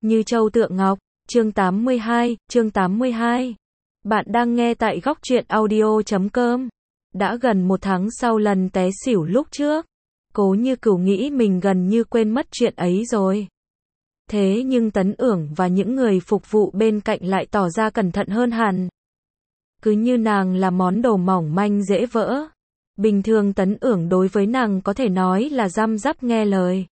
Như châu tượng ngọc, chương 82. Bạn đang nghe tại góc truyện audio.com. Đã gần 1 tháng sau lần té xỉu lúc trước, Cố Như Cửu nghĩ mình gần như quên mất chuyện ấy rồi. Thế nhưng Tấn Ưởng và những người phục vụ bên cạnh lại tỏ ra cẩn thận hơn hẳn. Cứ như nàng là món đồ mỏng manh dễ vỡ. Bình thường Tấn Ưởng đối với nàng có thể nói là răm rắp nghe lời.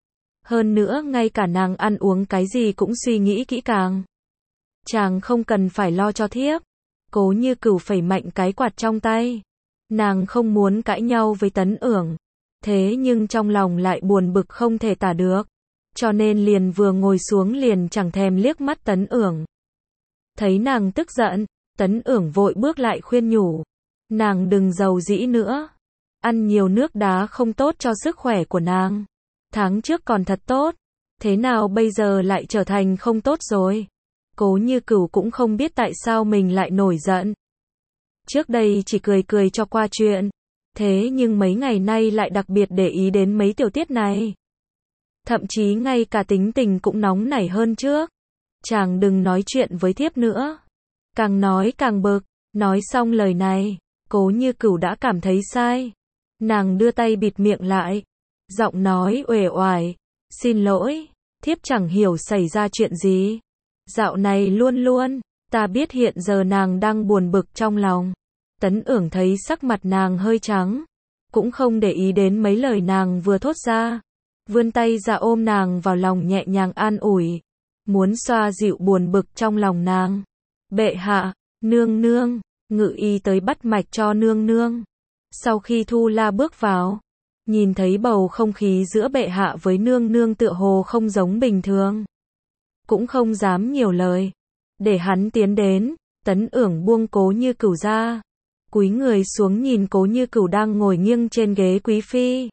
Hơn nữa ngay cả nàng ăn uống cái gì cũng suy nghĩ kỹ càng. Chàng không cần phải lo cho thiếp. Cố Như Cửu phẩy mạnh cái quạt trong tay. Nàng không muốn cãi nhau với Tấn Ưởng. Thế nhưng trong lòng lại buồn bực không thể tả được. Cho nên liền vừa ngồi xuống liền chẳng thèm liếc mắt Tấn Ưởng. Thấy nàng tức giận, Tấn Ưởng vội bước lại khuyên nhủ. Nàng đừng giàu dĩ nữa. Ăn nhiều nước đá không tốt cho sức khỏe của nàng. Tháng trước còn thật tốt. Thế nào bây giờ lại trở thành không tốt rồi? Cố Như Cửu cũng không biết tại sao mình lại nổi giận. Trước đây chỉ cười cười cho qua chuyện. Thế nhưng mấy ngày nay lại đặc biệt để ý đến mấy tiểu tiết này. Thậm chí ngay cả tính tình cũng nóng nảy hơn trước. Chàng đừng nói chuyện với thiếp nữa. Càng nói càng bực. Nói xong lời này, Cố Như Cửu đã cảm thấy sai. Nàng đưa tay bịt miệng lại. Giọng nói uể oải. Xin lỗi, thiếp chẳng hiểu xảy ra chuyện gì. Dạo này luôn luôn, ta biết hiện giờ nàng đang buồn bực trong lòng. Tấn Ưởng thấy sắc mặt nàng hơi trắng. Cũng không để ý đến mấy lời nàng vừa thốt ra. Vươn tay ra ôm nàng vào lòng nhẹ nhàng an ủi. Muốn xoa dịu buồn bực trong lòng nàng. Bệ hạ, nương nương, Ngự Y tới bắt mạch cho nương nương. Sau khi Thu La bước vào, nhìn thấy bầu không khí giữa bệ hạ với nương nương tựa hồ không giống bình thường. Cũng không dám nhiều lời. Để hắn tiến đến, Tấn Ưởng buông Cố Như Cửu ra. Cúi người xuống nhìn Cố Như Cửu đang ngồi nghiêng trên ghế quý phi.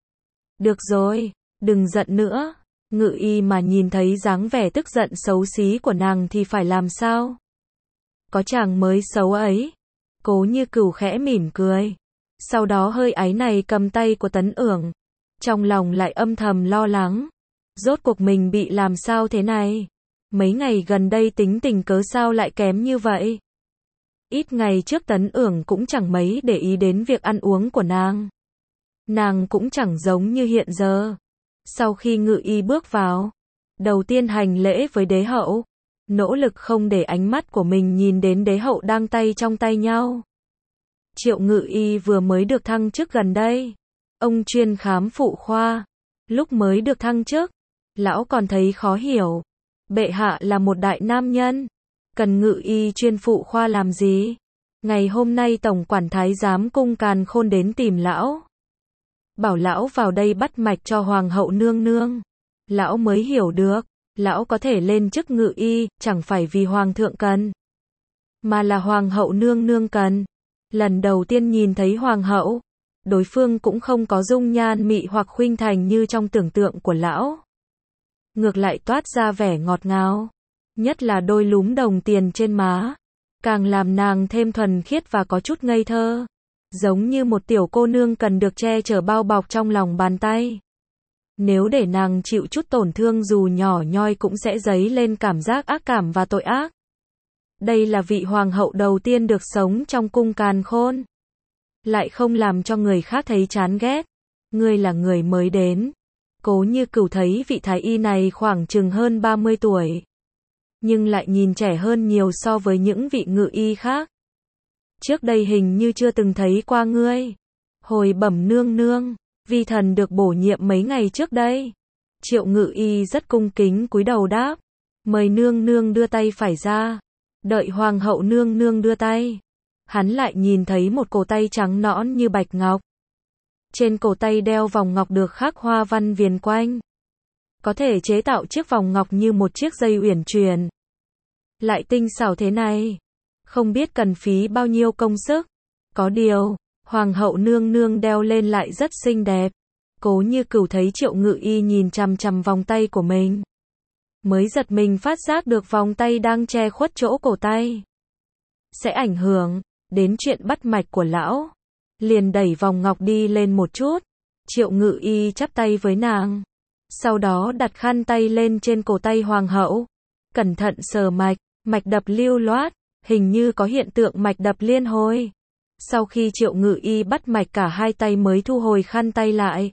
Được rồi, đừng giận nữa. Ngự Y mà nhìn thấy dáng vẻ tức giận xấu xí của nàng thì phải làm sao? Có chàng mới xấu ấy. Cố Như Cửu khẽ mỉm cười. Sau đó hơi áy náy cầm tay của Tấn Ưởng. Trong lòng lại âm thầm lo lắng. Rốt cuộc mình bị làm sao thế này? Mấy ngày gần đây tính tình cớ sao lại kém như vậy? Ít ngày trước Tấn Ưởng cũng chẳng mấy để ý đến việc ăn uống của nàng. Nàng cũng chẳng giống như hiện giờ. Sau khi Ngự Y bước vào, đầu tiên hành lễ với đế hậu. Nỗ lực không để ánh mắt của mình nhìn đến đế hậu đang tay trong tay nhau. Triệu Ngự Y vừa mới được thăng chức gần đây. Ông chuyên khám phụ khoa. Lúc mới được thăng chức, lão còn thấy khó hiểu. Bệ hạ là một đại nam nhân. Cần Ngự Y chuyên phụ khoa làm gì? Ngày hôm nay Tổng quản Thái giám Cung Càn Khôn đến tìm lão. Bảo lão vào đây bắt mạch cho Hoàng hậu nương nương. Lão mới hiểu được. Lão có thể lên chức Ngự Y, chẳng phải vì Hoàng thượng cần. Mà là Hoàng hậu nương nương cần. Lần đầu tiên nhìn thấy Hoàng hậu, đối phương cũng không có dung nhan mị hoặc khuynh thành như trong tưởng tượng của lão. Ngược lại toát ra vẻ ngọt ngào. Nhất là đôi lúm đồng tiền trên má. Càng làm nàng thêm thuần khiết và có chút ngây thơ. Giống như một tiểu cô nương cần được che chở bao bọc trong lòng bàn tay. Nếu để nàng chịu chút tổn thương dù nhỏ nhoi cũng sẽ dấy lên cảm giác ác cảm và tội ác. Đây là vị hoàng hậu đầu tiên được sống trong cung Càn Khôn. Lại không làm cho người khác thấy chán ghét. Ngươi là người mới đến. Cố Như Cửu thấy vị thái y này khoảng chừng hơn 30 tuổi. Nhưng lại nhìn trẻ hơn nhiều so với những vị ngự y khác. Trước đây hình như chưa từng thấy qua ngươi. Hồi bẩm nương nương, vi thần được bổ nhiệm mấy ngày trước đây. Triệu Ngự Y rất cung kính cúi đầu đáp. Mời nương nương đưa tay phải ra. Đợi Hoàng hậu nương nương đưa tay. Hắn lại nhìn thấy một cổ tay trắng nõn như bạch ngọc. Trên cổ tay đeo vòng ngọc được khắc hoa văn viền quanh. Có thể chế tạo chiếc vòng ngọc như một chiếc dây uyển chuyển. Lại tinh xảo thế này. Không biết cần phí bao nhiêu công sức. Có điều, Hoàng hậu nương nương đeo lên lại rất xinh đẹp. Cố Như Cửu thấy Triệu Ngự Y nhìn chằm chằm vòng tay của mình. Mới giật mình phát giác được vòng tay đang che khuất chỗ cổ tay. Sẽ ảnh hưởng đến chuyện bắt mạch của lão. Liền đẩy vòng ngọc đi lên một chút. Triệu Ngự Y chắp tay với nàng. Sau đó đặt khăn tay lên trên cổ tay hoàng hậu. Cẩn thận sờ mạch, mạch đập lưu loát, hình như có hiện tượng mạch đập liên hồi. Sau khi Triệu Ngự Y bắt mạch cả hai tay mới thu hồi khăn tay lại.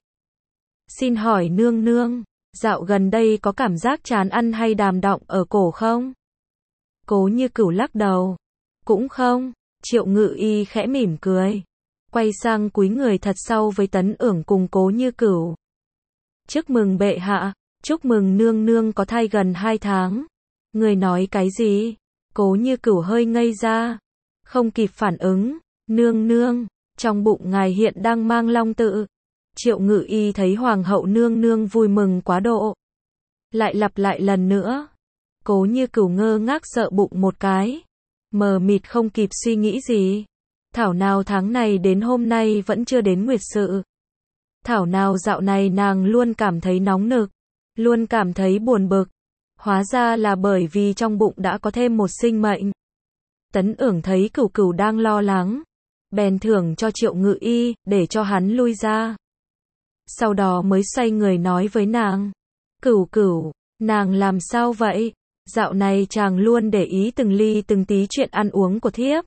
Xin hỏi nương nương, dạo gần đây có cảm giác chán ăn hay đàm đọng ở cổ không? Cố Như Cửu lắc đầu. Cũng không. Triệu Ngự Y khẽ mỉm cười. Quay sang cúi người thật sâu với Tấn Ưởng cùng Cố Như Cửu. Chúc mừng bệ hạ, chúc mừng nương nương có thai gần 2 tháng. Người nói cái gì? Cố Như Cửu hơi ngây ra. Không kịp phản ứng. Nương nương, trong bụng ngài hiện đang mang long tự. Triệu Ngự Y thấy hoàng hậu nương nương vui mừng quá độ. Lại lặp lại lần nữa. Cố Như Cửu ngơ ngác sợ bụng một cái. Mờ mịt không kịp suy nghĩ gì. Thảo nào tháng này đến hôm nay vẫn chưa đến nguyệt sự. Thảo nào dạo này nàng luôn cảm thấy nóng nực. Luôn cảm thấy buồn bực. Hóa ra là bởi vì trong bụng đã có thêm một sinh mệnh. Tấn Ưởng thấy Cửu Cửu đang lo lắng. Bèn thưởng cho Triệu Ngự Y, để cho hắn lui ra. Sau đó mới xoay người nói với nàng. Cửu Cửu, nàng làm sao vậy? Dạo này chàng luôn để ý từng ly từng tí chuyện ăn uống của thiếp.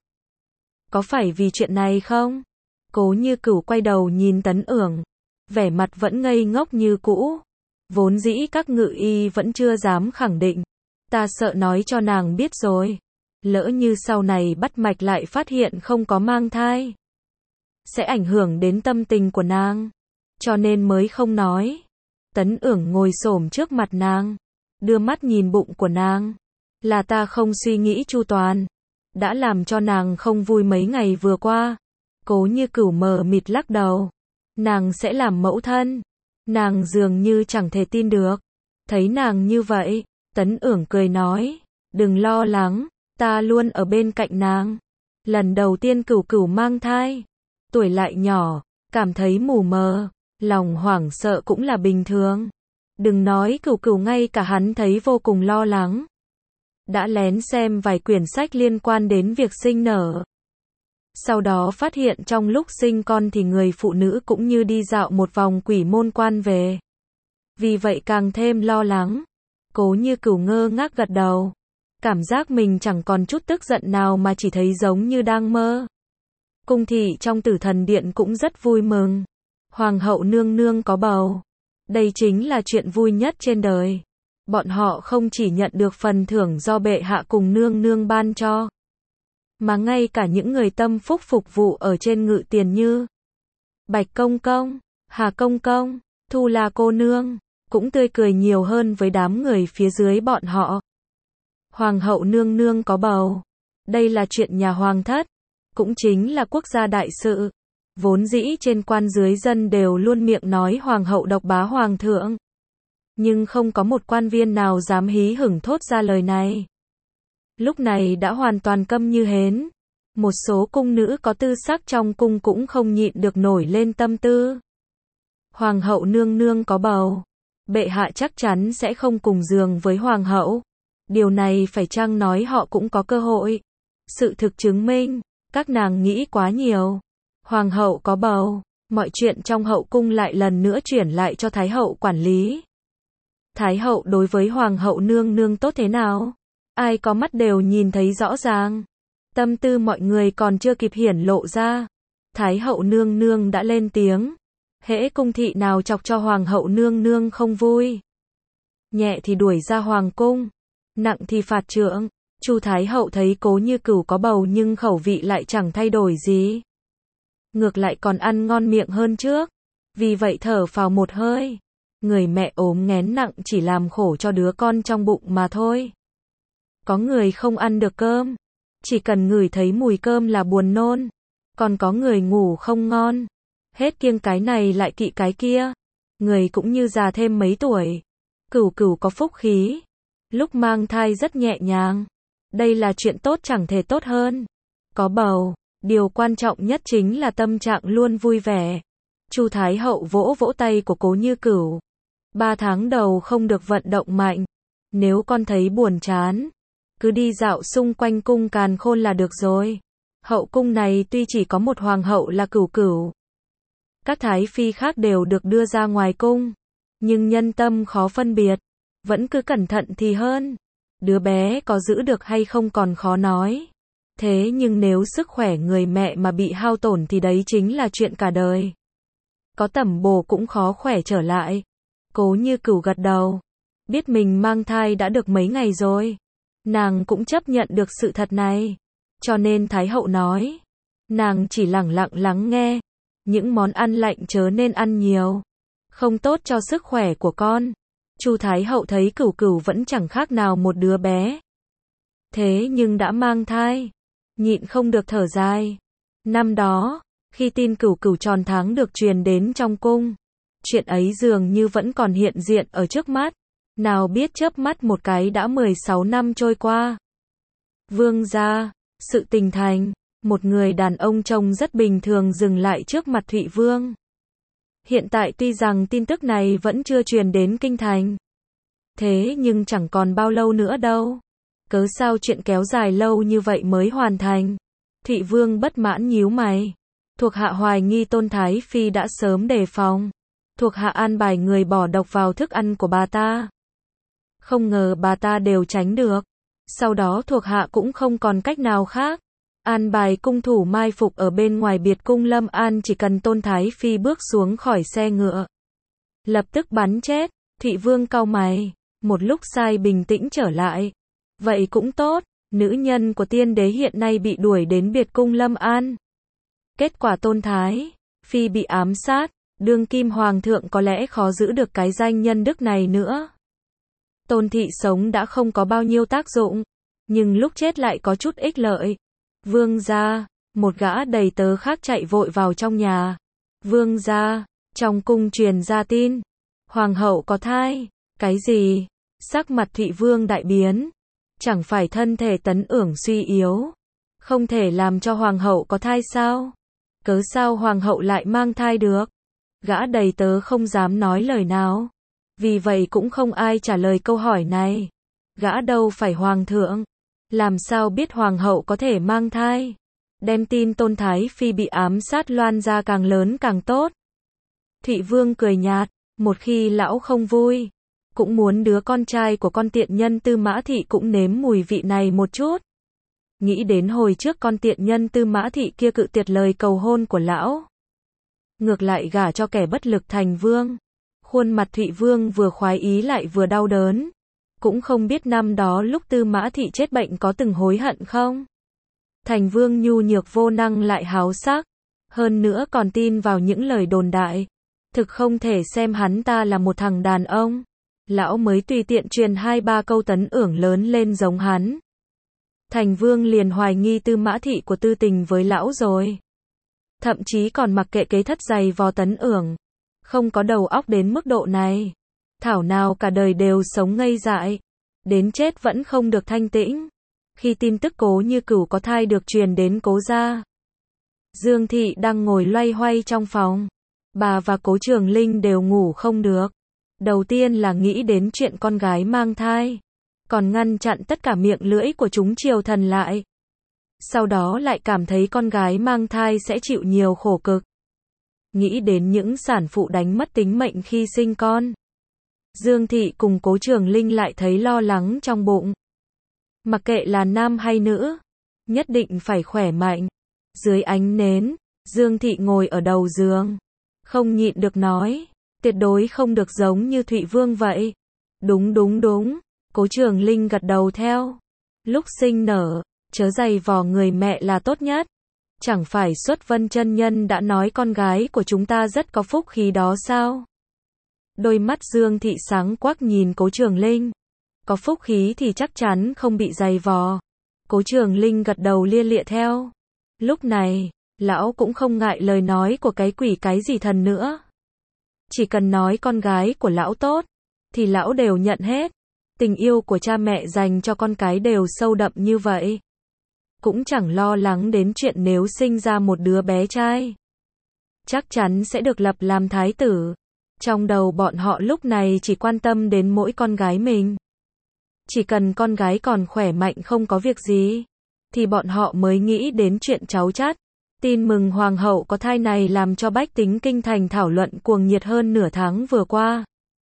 Có phải vì chuyện này không? Cố Như Cửu quay đầu nhìn Tấn Ưởng. Vẻ mặt vẫn ngây ngốc như cũ. Vốn dĩ các ngự y vẫn chưa dám khẳng định. Ta sợ nói cho nàng biết rồi. Lỡ như sau này bắt mạch lại phát hiện không có mang thai. Sẽ ảnh hưởng đến tâm tình của nàng. Cho nên mới không nói. Tấn Ưởng ngồi xổm trước mặt nàng. Đưa mắt nhìn bụng của nàng. Là ta không suy nghĩ chu toàn. Đã làm cho nàng không vui mấy ngày vừa qua. Cố Như Cửu mờ mịt lắc đầu. Nàng sẽ làm mẫu thân. Nàng dường như chẳng thể tin được. Thấy nàng như vậy, Tấn Ưởng cười nói. Đừng lo lắng, ta luôn ở bên cạnh nàng. Lần đầu tiên Cửu Cửu mang thai. Tuổi lại nhỏ, cảm thấy mù mờ. Lòng hoảng sợ cũng là bình thường. Đừng nói Cửu Cửu, ngay cả hắn thấy vô cùng lo lắng. Đã lén xem vài quyển sách liên quan đến việc sinh nở. Sau đó phát hiện trong lúc sinh con thì người phụ nữ cũng như đi dạo một vòng quỷ môn quan về. Vì vậy càng thêm lo lắng. Cố Như Cửu ngơ ngác gật đầu. Cảm giác mình chẳng còn chút tức giận nào mà chỉ thấy giống như đang mơ. Cung thị trong Tử Thần Điện cũng rất vui mừng. Hoàng hậu nương nương có bầu. Đây chính là chuyện vui nhất trên đời. Bọn họ không chỉ nhận được phần thưởng do bệ hạ cùng nương nương ban cho, mà ngay cả những người tâm phúc phục vụ ở trên ngự tiền như Bạch Công Công, Hà Công Công, Thu La cô nương, cũng tươi cười nhiều hơn với đám người phía dưới bọn họ. Hoàng hậu nương nương có bầu. Đây là chuyện nhà hoàng thất, cũng chính là quốc gia đại sự. Vốn dĩ trên quan dưới dân đều luôn miệng nói hoàng hậu độc bá hoàng thượng. Nhưng không có một quan viên nào dám hí hửng thốt ra lời này. Lúc này đã hoàn toàn câm như hến. Một số cung nữ có tư sắc trong cung cũng không nhịn được nổi lên tâm tư. Hoàng hậu nương nương có bầu. Bệ hạ chắc chắn sẽ không cùng giường với hoàng hậu. Điều này phải chăng nói họ cũng có cơ hội. Sự thực chứng minh, các nàng nghĩ quá nhiều. Hoàng hậu có bầu, mọi chuyện trong hậu cung lại lần nữa chuyển lại cho Thái hậu quản lý. Thái hậu đối với hoàng hậu nương nương tốt thế nào? Ai có mắt đều nhìn thấy rõ ràng. Tâm tư mọi người còn chưa kịp hiển lộ ra. Thái hậu nương nương đã lên tiếng. Hễ cung thị nào chọc cho hoàng hậu nương nương không vui, nhẹ thì đuổi ra hoàng cung, nặng thì phạt trượng. Chu Thái hậu thấy Cố Như Cửu có bầu nhưng khẩu vị lại chẳng thay đổi gì. Ngược lại còn ăn ngon miệng hơn trước. Vì vậy thở phào một hơi. Người mẹ ốm nghén nặng chỉ làm khổ cho đứa con trong bụng mà thôi. Có người không ăn được cơm. Chỉ cần ngửi thấy mùi cơm là buồn nôn. Còn có người ngủ không ngon. Hết kiêng cái này lại kỵ cái kia. Người cũng như già thêm mấy tuổi. Cửu Cửu có phúc khí. Lúc mang thai rất nhẹ nhàng. Đây là chuyện tốt chẳng thể tốt hơn. Có bầu, điều quan trọng nhất chính là tâm trạng luôn vui vẻ. Chu Thái hậu vỗ vỗ tay của Cố Như Cửu. 3 tháng đầu không được vận động mạnh. Nếu con thấy buồn chán, cứ đi dạo xung quanh cung Càn Khôn là được rồi. Hậu cung này tuy chỉ có một hoàng hậu là Cửu Cửu. Các thái phi khác đều được đưa ra ngoài cung. nhưng nhân tâm khó phân biệt, vẫn cứ cẩn thận thì hơn. Đứa bé có giữ được hay không còn khó nói. Thế nhưng nếu sức khỏe người mẹ mà bị hao tổn thì đấy chính là chuyện cả đời. Có tẩm bổ cũng khó khỏe trở lại. Cố Như Cửu gật đầu. Biết mình mang thai đã được mấy ngày rồi. Nàng cũng chấp nhận được sự thật này. Cho nên Thái hậu nói. Nàng chỉ lẳng lặng lắng nghe. Những món ăn lạnh chớ nên ăn nhiều. Không tốt cho sức khỏe của con. Chu Thái hậu thấy Cửu Cửu vẫn chẳng khác nào một đứa bé. Thế nhưng đã mang thai. Nhịn không được thở dài. Năm đó, khi tin Cửu Cửu tròn tháng được truyền đến trong cung. Chuyện ấy dường như vẫn còn hiện diện ở trước mắt. Nào biết chớp mắt một cái đã 16 năm trôi qua. Vương gia, sự tình thành, một người đàn ông trông rất bình thường dừng lại trước mặt Thụy Vương. Hiện tại tuy rằng tin tức này vẫn chưa truyền đến kinh thành. Thế nhưng chẳng còn bao lâu nữa đâu. Cớ sao chuyện kéo dài lâu như vậy mới hoàn thành? Thụy Vương bất mãn nhíu mày. Thuộc hạ hoài nghi Tôn Thái Phi đã sớm đề phòng. Thuộc hạ an bài người bỏ độc vào thức ăn của bà ta. Không ngờ bà ta đều tránh được. Sau đó thuộc hạ cũng không còn cách nào khác. An bài cung thủ mai phục ở bên ngoài biệt cung Lâm An, chỉ cần Tôn Thái Phi bước xuống khỏi xe ngựa. Lập tức bắn chết. Thụy Vương cau mày. Một lúc sai bình tĩnh trở lại. Vậy cũng tốt, nữ nhân của tiên đế hiện nay bị đuổi đến biệt cung Lâm An. Kết quả Tôn Thái Phi bị ám sát, đương kim hoàng thượng có lẽ khó giữ được cái danh nhân đức này nữa. Tôn thị sống đã không có bao nhiêu tác dụng, nhưng lúc chết lại có chút ích lợi. Vương gia, một gã đầy tớ khác chạy vội vào trong nhà. Vương gia, trong cung truyền ra tin, hoàng hậu có thai. Cái gì? Sắc mặt Thụy Vương đại biến. Chẳng phải thân thể Tấn Ưởng suy yếu, không thể làm cho hoàng hậu có thai sao? Cớ sao hoàng hậu lại mang thai được? Gã đầy tớ không dám nói lời nào. Vì vậy cũng không ai trả lời câu hỏi này. Gã đâu phải hoàng thượng, làm sao biết hoàng hậu có thể mang thai? Đem tin Tôn Thái Phi bị ám sát loan ra càng lớn càng tốt. Thụy Vương cười nhạt, một khi lão không vui, cũng muốn đứa con trai của con tiện nhân Tư Mã Thị cũng nếm mùi vị này một chút. Nghĩ đến hồi trước con tiện nhân Tư Mã Thị kia cự tuyệt lời cầu hôn của lão, ngược lại gả cho kẻ bất lực thành vương. Khuôn mặt Thụy Vương vừa khoái ý lại vừa đau đớn. Cũng không biết năm đó lúc Tư Mã Thị chết bệnh có từng hối hận không? Thành vương nhu nhược vô năng lại háo sắc, hơn nữa còn tin vào những lời đồn đại. Thực không thể xem hắn ta là một thằng đàn ông. Lão mới tùy tiện truyền 2-3 câu Tấn Ưởng lớn lên giống hắn. Thành vương liền hoài nghi Tư Mã Thị của tư tình với lão rồi. Thậm chí còn mặc kệ kế thất giày vò Tấn Ưởng. Không có đầu óc đến mức độ này. Thảo nào cả đời đều sống ngây dại. Đến chết vẫn không được thanh tĩnh. Khi tin tức Cố Như Cửu có thai được truyền đến Cố gia, Dương Thị đang ngồi loay hoay trong phòng. Bà và Cố Trường Linh đều ngủ không được. Đầu tiên là nghĩ đến chuyện con gái mang thai, còn ngăn chặn tất cả miệng lưỡi của chúng triều thần lại. Sau đó lại cảm thấy con gái mang thai sẽ chịu nhiều khổ cực. Nghĩ đến những sản phụ đánh mất tính mệnh khi sinh con. Dương Thị cùng Cố Trường Linh lại thấy lo lắng trong bụng. Mặc kệ là nam hay nữ, nhất định phải khỏe mạnh. Dưới ánh nến, Dương Thị ngồi ở đầu giường, không nhịn được nói, tuyệt đối không được giống như Thụy Vương vậy. Đúng đúng đúng, Cố Trường Linh gật đầu theo. Lúc sinh nở, chớ giày vò người mẹ là tốt nhất. Chẳng phải Xuất Vân chân nhân đã nói con gái của chúng ta rất có phúc khí đó sao? Đôi mắt Dương Thị sáng quắc nhìn Cố Trường Linh. Có phúc khí thì chắc chắn không bị giày vò. Cố Trường Linh gật đầu lia lịa theo. Lúc này, lão cũng không ngại lời nói của cái quỷ cái gì thần nữa. Chỉ cần nói con gái của lão tốt, thì lão đều nhận hết. Tình yêu của cha mẹ dành cho con cái đều sâu đậm như vậy. Cũng chẳng lo lắng đến chuyện nếu sinh ra một đứa bé trai, chắc chắn sẽ được lập làm thái tử. Trong đầu bọn họ lúc này chỉ quan tâm đến mỗi con gái mình. Chỉ cần con gái còn khỏe mạnh không có việc gì, thì bọn họ mới nghĩ đến chuyện cháu chắt. Tin mừng hoàng hậu có thai này làm cho bách tính kinh thành thảo luận cuồng nhiệt hơn nửa tháng vừa qua.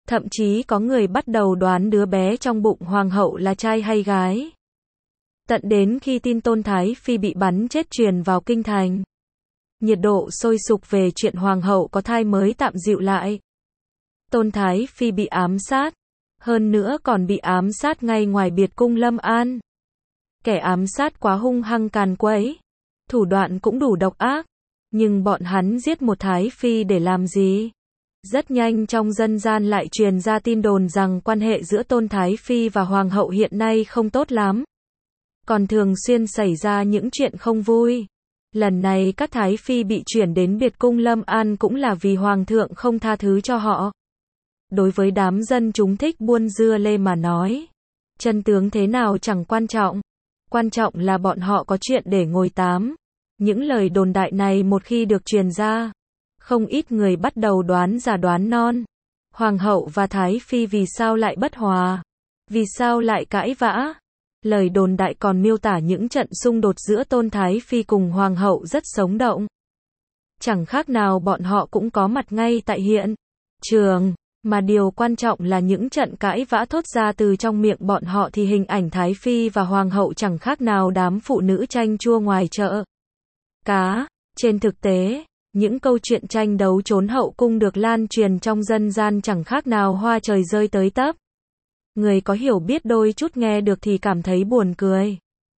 Thậm chí có người bắt đầu đoán đứa bé trong bụng hoàng hậu là trai hay gái. Tận đến khi tin Tôn Thái Phi bị bắn chết truyền vào kinh thành. Nhiệt độ sôi sục về chuyện hoàng hậu có thai mới tạm dịu lại. Tôn Thái Phi bị ám sát. Hơn nữa còn bị ám sát ngay ngoài biệt cung Lâm An. Kẻ ám sát quá hung hăng càn quấy. Thủ đoạn cũng đủ độc ác. Nhưng bọn hắn giết một Thái Phi để làm gì? Rất nhanh trong dân gian lại truyền ra tin đồn rằng quan hệ giữa Tôn Thái Phi và Hoàng hậu hiện nay không tốt lắm. Còn thường xuyên xảy ra những chuyện không vui. Lần này các Thái Phi bị chuyển đến biệt cung Lâm An cũng là vì Hoàng thượng không tha thứ cho họ. Đối với đám dân chúng thích buôn dưa lê mà nói, chân tướng thế nào chẳng quan trọng. Quan trọng là bọn họ có chuyện để ngồi tám. Những lời đồn đại này một khi được truyền ra, không ít người bắt đầu đoán già đoán non. Hoàng hậu và Thái Phi vì sao lại bất hòa? Vì sao lại cãi vã? Lời đồn đại còn miêu tả những trận xung đột giữa Tôn Thái Phi cùng Hoàng hậu rất sống động. Chẳng khác nào bọn họ cũng có mặt ngay tại hiện trường. Mà điều quan trọng là những trận cãi vã thốt ra từ trong miệng bọn họ thì hình ảnh Thái Phi và Hoàng hậu chẳng khác nào đám phụ nữ chanh chua ngoài chợ cá. Trên thực tế, những câu chuyện tranh đấu trốn hậu cung được lan truyền trong dân gian chẳng khác nào hoa trời rơi tới tấp. Người có hiểu biết đôi chút nghe được thì cảm thấy buồn cười.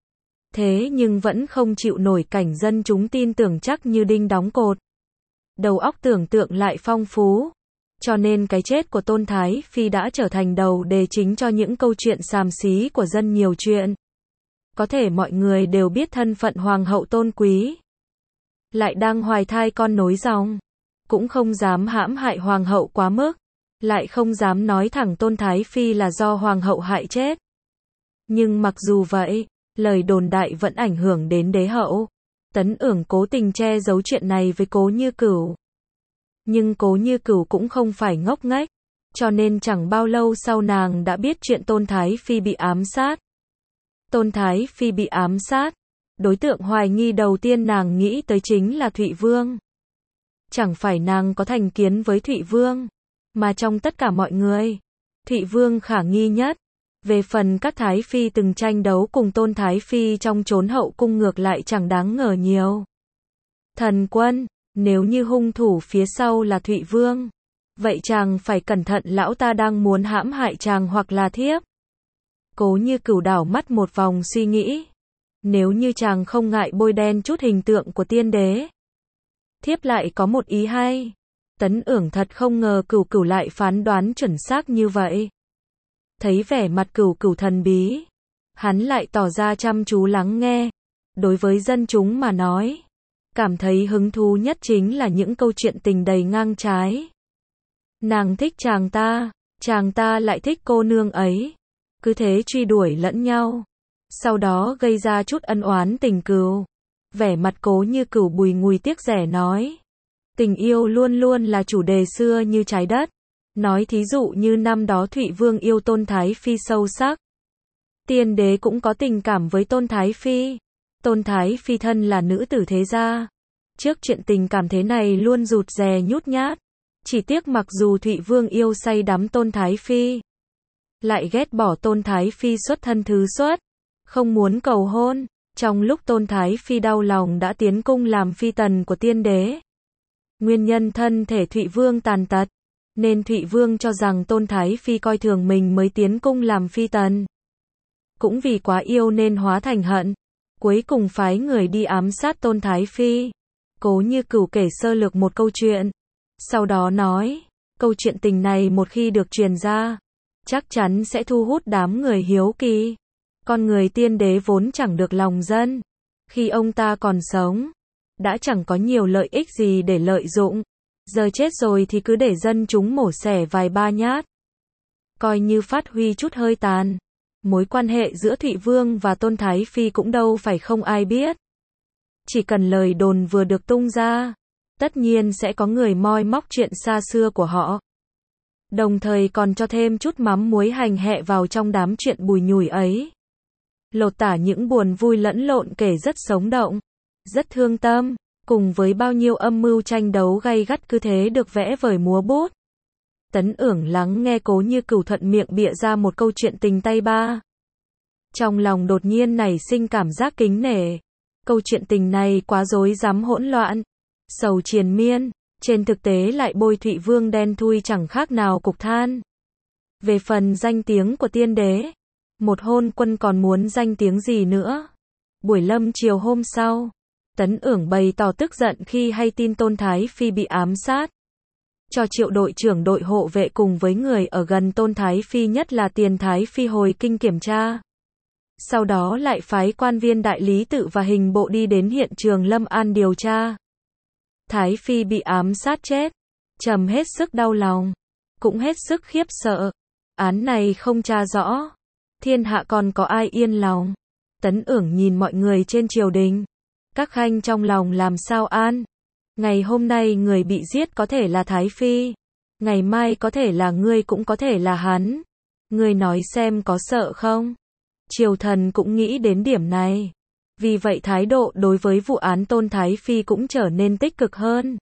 Thế nhưng vẫn không chịu nổi cảnh dân chúng tin tưởng chắc như đinh đóng cột. Đầu óc tưởng tượng lại phong phú. Cho nên cái chết của Tôn Thái Phi đã trở thành đầu đề chính cho những câu chuyện xàm xí của dân nhiều chuyện. Có thể mọi người đều biết thân phận Hoàng hậu tôn quý. Lại đang hoài thai con nối dòng. Cũng không dám hãm hại Hoàng hậu quá mức. Lại không dám nói thẳng Tôn Thái Phi là do Hoàng hậu hại chết. Nhưng mặc dù vậy, lời đồn đại vẫn ảnh hưởng đến đế hậu. Tấn Ưởng cố tình che giấu chuyện này với Cố Như Cửu. Nhưng Cố Như Cửu cũng không phải ngốc nghếch, cho nên chẳng bao lâu sau nàng đã biết chuyện Tôn Thái Phi bị ám sát. Tôn Thái Phi bị ám sát, đối tượng hoài nghi đầu tiên nàng nghĩ tới chính là Thụy Vương. Chẳng phải nàng có thành kiến với Thụy Vương, mà trong tất cả mọi người, Thụy Vương khả nghi nhất. Về phần các Thái Phi từng tranh đấu cùng Tôn Thái Phi trong chốn hậu cung ngược lại chẳng đáng ngờ nhiều. Thần Quân, nếu như hung thủ phía sau là Thụy Vương, vậy chàng phải cẩn thận, lão ta đang muốn hãm hại chàng hoặc là thiếp. Cố Như Cửu đảo mắt một vòng suy nghĩ. Nếu như chàng không ngại bôi đen chút hình tượng của tiên đế, thiếp lại có một ý hay. Tấn Ưởng thật không ngờ Cửu Cửu lại phán đoán chuẩn xác như vậy. Thấy vẻ mặt Cửu Cửu thần bí, hắn lại tỏ ra chăm chú lắng nghe. Đối với dân chúng mà nói, cảm thấy hứng thú nhất chính là những câu chuyện tình đầy ngang trái. Nàng thích chàng ta lại thích cô nương ấy. Cứ thế truy đuổi lẫn nhau. Sau đó gây ra chút ân oán tình cừu. Vẻ mặt Cố Như Cửu bùi ngùi tiếc rẻ nói. Tình yêu luôn luôn là chủ đề xưa như trái đất. Nói thí dụ như năm đó Thụy Vương yêu Tôn Thái Phi sâu sắc. Tiên đế cũng có tình cảm với Tôn Thái Phi. Tôn Thái Phi thân là nữ tử thế gia. Trước chuyện tình cảm thế này luôn rụt rè nhút nhát. Chỉ tiếc mặc dù Thụy Vương yêu say đắm Tôn Thái Phi, lại ghét bỏ Tôn Thái Phi xuất thân thứ xuất, không muốn cầu hôn. Trong lúc Tôn Thái Phi đau lòng đã tiến cung làm phi tần của tiên đế. Nguyên nhân thân thể Thụy Vương tàn tật, nên Thụy Vương cho rằng Tôn Thái Phi coi thường mình mới tiến cung làm phi tần. Cũng vì quá yêu nên hóa thành hận, cuối cùng phái người đi ám sát Tôn Thái Phi. Cố Như Cửu kể sơ lược một câu chuyện, sau đó nói, câu chuyện tình này một khi được truyền ra, chắc chắn sẽ thu hút đám người hiếu kỳ. Con người tiên đế vốn chẳng được lòng dân. Khi ông ta còn sống, đã chẳng có nhiều lợi ích gì để lợi dụng. Giờ chết rồi thì cứ để dân chúng mổ xẻ vài ba nhát. Coi như phát huy chút hơi tàn. Mối quan hệ giữa Thụy Vương và Tôn Thái Phi cũng đâu phải không ai biết. Chỉ cần lời đồn vừa được tung ra, tất nhiên sẽ có người moi móc chuyện xa xưa của họ. Đồng thời còn cho thêm chút mắm muối hành hẹ vào trong đám chuyện bùi nhùi ấy. Lột tả những buồn vui lẫn lộn kể rất sống động, rất thương tâm, cùng với bao nhiêu âm mưu tranh đấu gay gắt cứ thế được vẽ vời múa bút. Tấn Ưởng lắng nghe Cố Như Cửu thuận miệng bịa ra một câu chuyện tình tay ba. Trong lòng đột nhiên nảy sinh cảm giác kính nể. Câu chuyện tình này quá rối rắm hỗn loạn, sầu triền miên, trên thực tế lại bôi Thụy Vương đen thui chẳng khác nào cục than. Về phần danh tiếng của tiên đế, một hôn quân còn muốn danh tiếng gì nữa. Buổi lâm chiều hôm sau, Tấn Ưởng bày tỏ tức giận khi hay tin Tôn Thái Phi bị ám sát. Cho Triệu đội trưởng đội hộ vệ cùng với người ở gần Tôn Thái Phi nhất là Tiền Thái Phi hồi kinh kiểm tra. Sau đó lại phái quan viên đại lý tự và hình bộ đi đến hiện trường Lâm An điều tra. Thái Phi bị ám sát chết. Trầm hết sức đau lòng, cũng hết sức khiếp sợ. Án này không tra rõ, thiên hạ còn có ai yên lòng. Tấn Ưởng nhìn mọi người trên triều đình. Các khanh trong lòng làm sao an. Ngày hôm nay người bị giết có thể là Thái Phi. Ngày mai có thể là ngươi, cũng có thể là hắn. Ngươi nói xem có sợ không? Triều thần cũng nghĩ đến điểm này. Vì vậy thái độ đối với vụ án Tôn Thái Phi cũng trở nên tích cực hơn.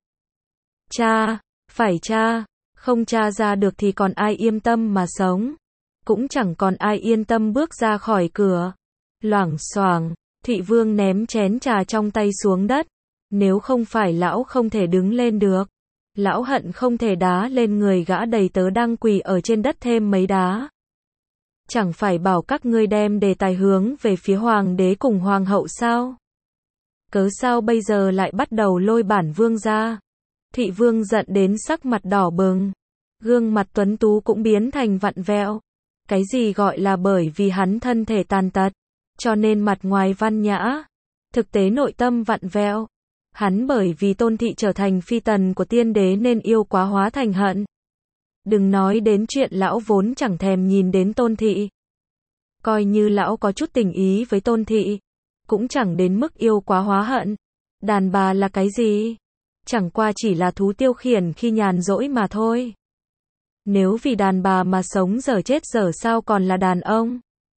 Cha, phải cha, không tra ra được thì còn ai yên tâm mà sống. Cũng chẳng còn ai yên tâm bước ra khỏi cửa. Loảng xoảng, Thụy Vương ném chén trà trong tay xuống đất. Nếu không phải lão không thể đứng lên được, lão hận không thể đá lên người gã đầy tớ đang quỳ ở trên đất thêm mấy đá. Chẳng phải bảo các ngươi đem đề tài hướng về phía hoàng đế cùng hoàng hậu sao? Cớ sao bây giờ lại bắt đầu lôi bản vương ra? Thụy Vương giận đến sắc mặt đỏ bừng, gương mặt tuấn tú cũng biến thành vặn vẹo. Cái gì gọi là bởi vì hắn thân thể tàn tật, cho nên mặt ngoài văn nhã, thực tế nội tâm vặn vẹo. Hắn bởi vì Tôn thị trở thành phi tần của tiên đế nên yêu quá hóa thành hận. Đừng nói đến chuyện lão vốn chẳng thèm nhìn đến Tôn thị. Coi như lão có chút tình ý với Tôn thị, cũng chẳng đến mức yêu quá hóa hận. Đàn bà là cái gì? Chẳng qua chỉ là thú tiêu khiển khi nhàn rỗi mà thôi. Nếu vì đàn bà mà sống dở chết dở sao còn là đàn ông?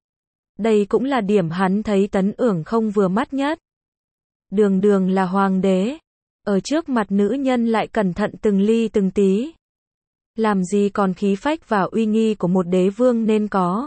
Đây cũng là điểm hắn thấy Tấn Ưởng không vừa mắt nhất. Đường đường là hoàng đế, ở trước mặt nữ nhân lại cẩn thận từng ly từng tí. Làm gì còn khí phách và uy nghi của một đế vương nên có.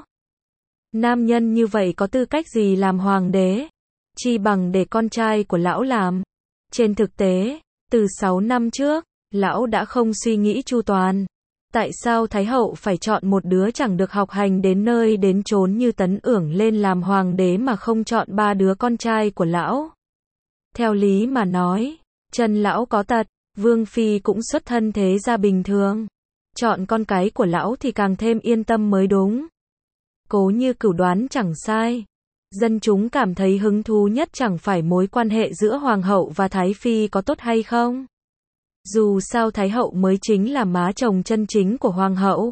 Nam nhân như vậy có tư cách gì làm hoàng đế? Chi bằng để con trai của lão làm. Trên thực tế, từ 6 năm trước, lão đã không suy nghĩ chu toàn. Tại sao Thái hậu phải chọn một đứa chẳng được học hành đến nơi đến chốn như Tấn Ưởng lên làm hoàng đế mà không chọn 3 đứa con trai của lão? Theo lý mà nói, chân lão có tật, vương phi cũng xuất thân thế gia bình thường. Chọn con cái của lão thì càng thêm yên tâm mới đúng. Cố Như Cửu đoán chẳng sai. Dân chúng cảm thấy hứng thú nhất chẳng phải mối quan hệ giữa hoàng hậu và thái phi có tốt hay không. Dù sao thái hậu mới chính là má chồng chân chính của hoàng hậu.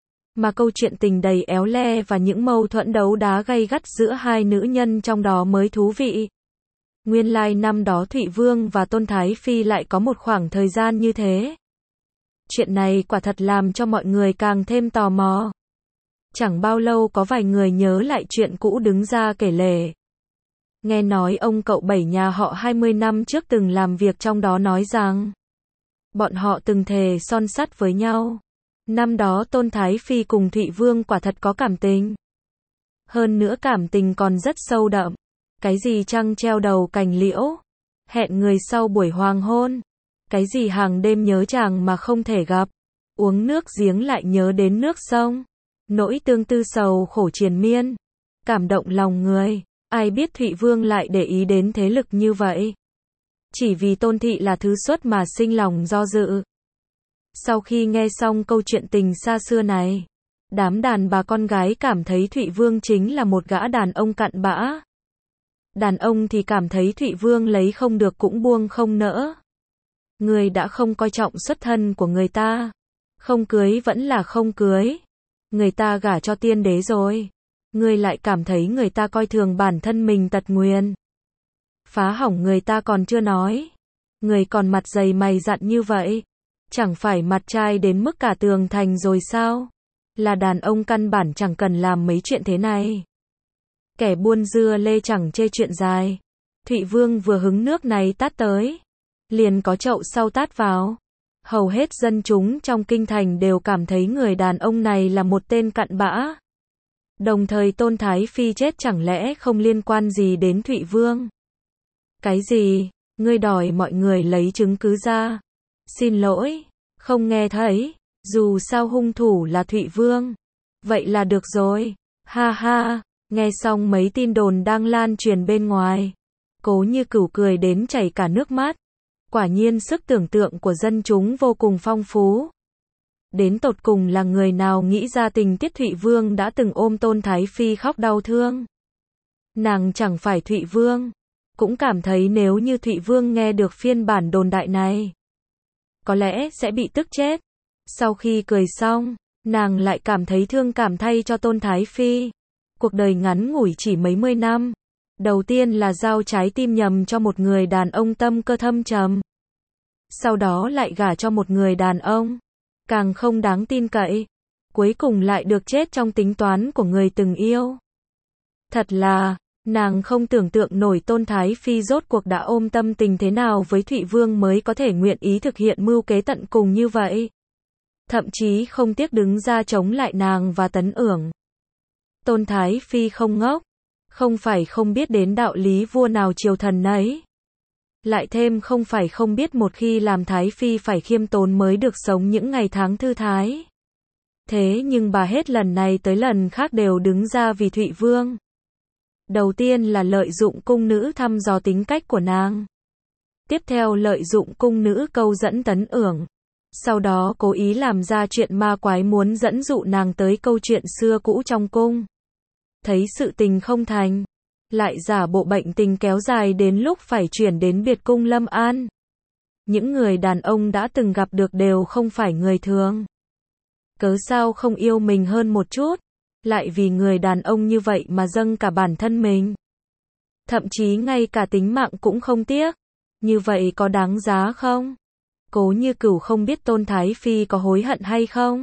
Mà câu chuyện tình đầy éo le và những mâu thuẫn đấu đá gay gắt giữa hai nữ nhân trong đó mới thú vị. Nguyên lai năm đó Thụy Vương và Tôn Thái Phi lại có một khoảng thời gian như thế. Chuyện này quả thật làm cho mọi người càng thêm tò mò. Chẳng bao lâu có vài người nhớ lại chuyện cũ đứng ra kể lể. Nghe nói ông cậu Bảy nhà họ 20 năm trước từng làm việc trong đó nói rằng bọn họ từng thề son sắt với nhau. Năm đó Tôn Thái Phi cùng Thụy Vương quả thật có cảm tình. Hơn nữa cảm tình còn rất sâu đậm. Cái gì trăng treo đầu cành liễu, hẹn người sau buổi hoàng hôn. Cái gì hàng đêm nhớ chàng mà không thể gặp, uống nước giếng lại nhớ đến nước sông. Nỗi tương tư sầu khổ triền miên, cảm động lòng người. Ai biết Thụy Vương lại để ý đến thế lực như vậy. Chỉ vì Tôn thị là thứ xuất mà sinh lòng do dự. Sau khi nghe xong câu chuyện tình xa xưa này, đám đàn bà con gái cảm thấy Thụy Vương chính là một gã đàn ông cặn bã. Đàn ông thì cảm thấy Thụy Vương lấy không được cũng buông không nỡ. Người đã không coi trọng xuất thân của người ta, không cưới vẫn là không cưới. Người ta gả cho tiên đế rồi, người lại cảm thấy người ta coi thường bản thân mình tật nguyền. Phá hỏng người ta còn chưa nói, người còn mặt dày mày dặn như vậy. Chẳng phải mặt trai đến mức cả tường thành rồi sao? Là đàn ông căn bản chẳng cần làm mấy chuyện thế này. Kẻ buôn dưa lê chẳng chê chuyện dài. Thụy Vương vừa hứng nước này tát tới, liền có chậu sau tát vào. Hầu hết dân chúng trong kinh thành đều cảm thấy người đàn ông này là một tên cặn bã. Đồng thời Tôn Thái Phi chết chẳng lẽ không liên quan gì đến Thụy Vương? Cái gì? Ngươi đòi mọi người lấy chứng cứ ra. Xin lỗi, không nghe thấy, dù sao hung thủ là Thụy Vương. Vậy là được rồi, ha ha, nghe xong mấy tin đồn đang lan truyền bên ngoài. Cố Như Cửu cười đến chảy cả nước mắt. Quả nhiên sức tưởng tượng của dân chúng vô cùng phong phú. Đến tột cùng là người nào nghĩ ra tình tiết Thụy Vương đã từng ôm Tôn Thái Phi khóc đau thương. Nàng chẳng phải Thụy Vương, cũng cảm thấy nếu như Thụy Vương nghe được phiên bản đồn đại này, có lẽ sẽ bị tức chết. Sau khi cười xong, nàng lại cảm thấy thương cảm thay cho Tôn Thái Phi. Cuộc đời ngắn ngủi chỉ mấy mươi năm. Đầu tiên là giao trái tim nhầm cho một người đàn ông tâm cơ thâm trầm. Sau đó lại gả cho một người đàn ông càng không đáng tin cậy. Cuối cùng lại được chết trong tính toán của người từng yêu. Thật là, nàng không tưởng tượng nổi Tôn Thái Phi rốt cuộc đã ôm tâm tình thế nào với Thụy Vương mới có thể nguyện ý thực hiện mưu kế tận cùng như vậy. Thậm chí không tiếc đứng ra chống lại nàng và Tấn Ưởng. Tôn Thái Phi không ngốc, không phải không biết đến đạo lý vua nào triều thần nấy. Lại thêm không phải không biết một khi làm Thái Phi phải khiêm tốn mới được sống những ngày tháng thư thái. Thế nhưng bà hết lần này tới lần khác đều đứng ra vì Thụy Vương. Đầu tiên là lợi dụng cung nữ thăm dò tính cách của nàng. Tiếp theo lợi dụng cung nữ câu dẫn Tấn Ưởng. Sau đó cố ý làm ra chuyện ma quái muốn dẫn dụ nàng tới câu chuyện xưa cũ trong cung. Thấy sự tình không thành, lại giả bộ bệnh tình kéo dài đến lúc phải chuyển đến biệt cung Lâm An. Những người đàn ông đã từng gặp được đều không phải người thường. Cớ sao không yêu mình hơn một chút, lại vì người đàn ông như vậy mà dâng cả bản thân mình. Thậm chí ngay cả tính mạng cũng không tiếc. Như vậy có đáng giá không? Cố Như Cửu không biết Tôn Thái Phi có hối hận hay không.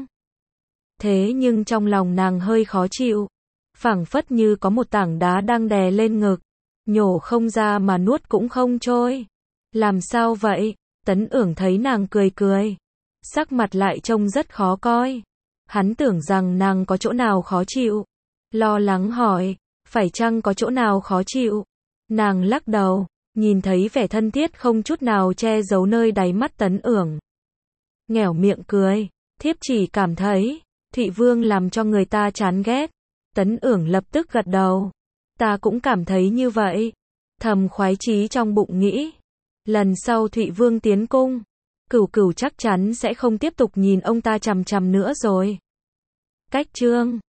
Thế nhưng trong lòng nàng hơi khó chịu. Phảng phất như có một tảng đá đang đè lên ngực. Nhổ không ra mà nuốt cũng không trôi. Làm sao vậy? Tấn Ưởng thấy nàng cười cười. Sắc mặt lại trông rất khó coi. Hắn tưởng rằng nàng có chỗ nào khó chịu. Lo lắng hỏi, phải chăng có chỗ nào khó chịu? Nàng lắc đầu, nhìn thấy vẻ thân thiết không chút nào che giấu nơi đáy mắt Tấn Ưởng. Nghẻo miệng cười, thiếp chỉ cảm thấy, Thụy Vương làm cho người ta chán ghét. Tấn Ưởng lập tức gật đầu. Ta cũng cảm thấy như vậy. Thầm khoái chí trong bụng nghĩ. Lần sau Thụy Vương tiến cung, Cửu Cửu chắc chắn sẽ không tiếp tục nhìn ông ta chằm chằm nữa rồi. Cách chương